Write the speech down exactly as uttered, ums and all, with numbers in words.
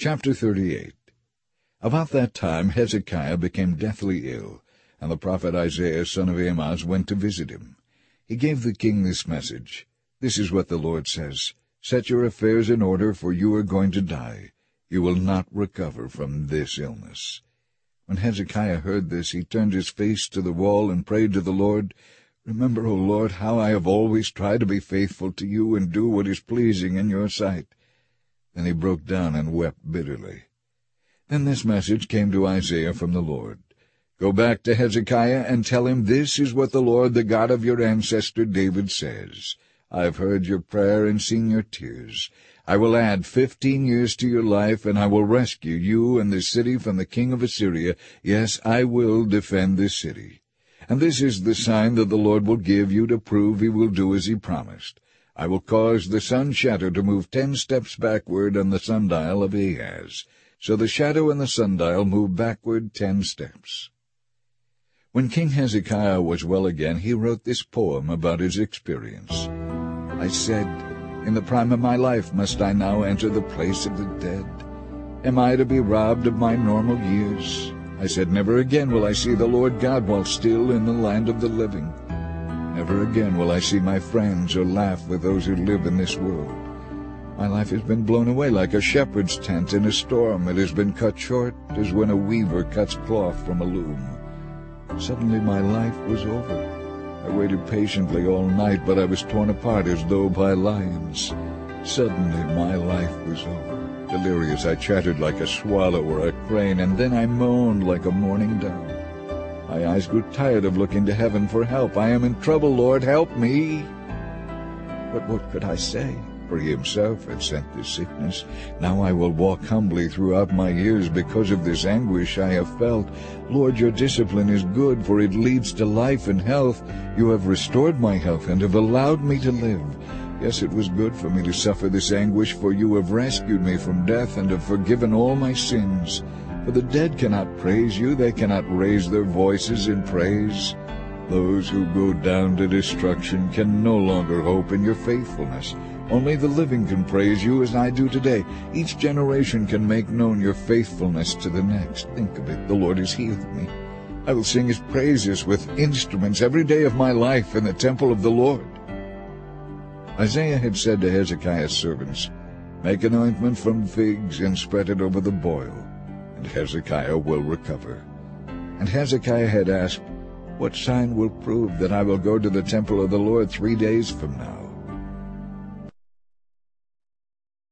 Chapter thirty-eight. About that time Hezekiah became deathly ill, and the prophet Isaiah son of Amoz went to visit him. He gave the king this message: "This is what the Lord says, Set your affairs in order, for you are going to die. You will not recover from this illness." When Hezekiah heard this, he turned his face to the wall and prayed to the Lord, "Remember, O Lord, how I have always tried to be faithful to you and do what is pleasing in your sight." Then he broke down and wept bitterly. Then this message came to Isaiah from the Lord: "Go back to Hezekiah and tell him, this is what the Lord, the God of your ancestor David, says. I have heard your prayer and seen your tears. I will add fifteen years to your life, and I will rescue you and this city from the king of Assyria. Yes, I will defend this city. And this is the sign that the Lord will give you to prove he will do as he promised. I will cause the sun shadow to move ten steps backward on the sundial of Ahaz." So the shadow and the sundial moved backward ten steps. When King Hezekiah was well again, he wrote this poem about his experience. "I said, in the prime of my life must I now enter the place of the dead? Am I to be robbed of my normal years? I said, never again will I see the Lord God while still in the land of the living. Never again will I see my friends or laugh with those who live in this world. My life has been blown away like a shepherd's tent in a storm. It has been cut short as when a weaver cuts cloth from a loom. Suddenly my life was over. I waited patiently all night, but I was torn apart as though by lions. Suddenly my life was over. Delirious, I chattered like a swallow or a crane, and then I moaned like a mourning dove. My eyes grew tired of looking to heaven for help. I am in trouble, Lord, help me." But what could I say? For he himself had sent this sickness. Now I will walk humbly throughout my years because of this anguish I have felt. Lord, your discipline is good, for it leads to life and health. You have restored my health and have allowed me to live. Yes, it was good for me to suffer this anguish, for you have rescued me from death and have forgiven all my sins. For the dead cannot praise you, they cannot raise their voices in praise. Those who go down to destruction can no longer hope in your faithfulness. Only the living can praise you as I do today. Each generation can make known your faithfulness to the next. Think of it, the Lord has healed me. I will sing his praises with instruments every day of my life in the temple of the Lord." Isaiah had said to Hezekiah's servants, "Make an ointment from figs and spread it over the boil, and Hezekiah will recover." And Hezekiah had asked, "What sign will prove that I will go to the temple of the Lord three days from now?"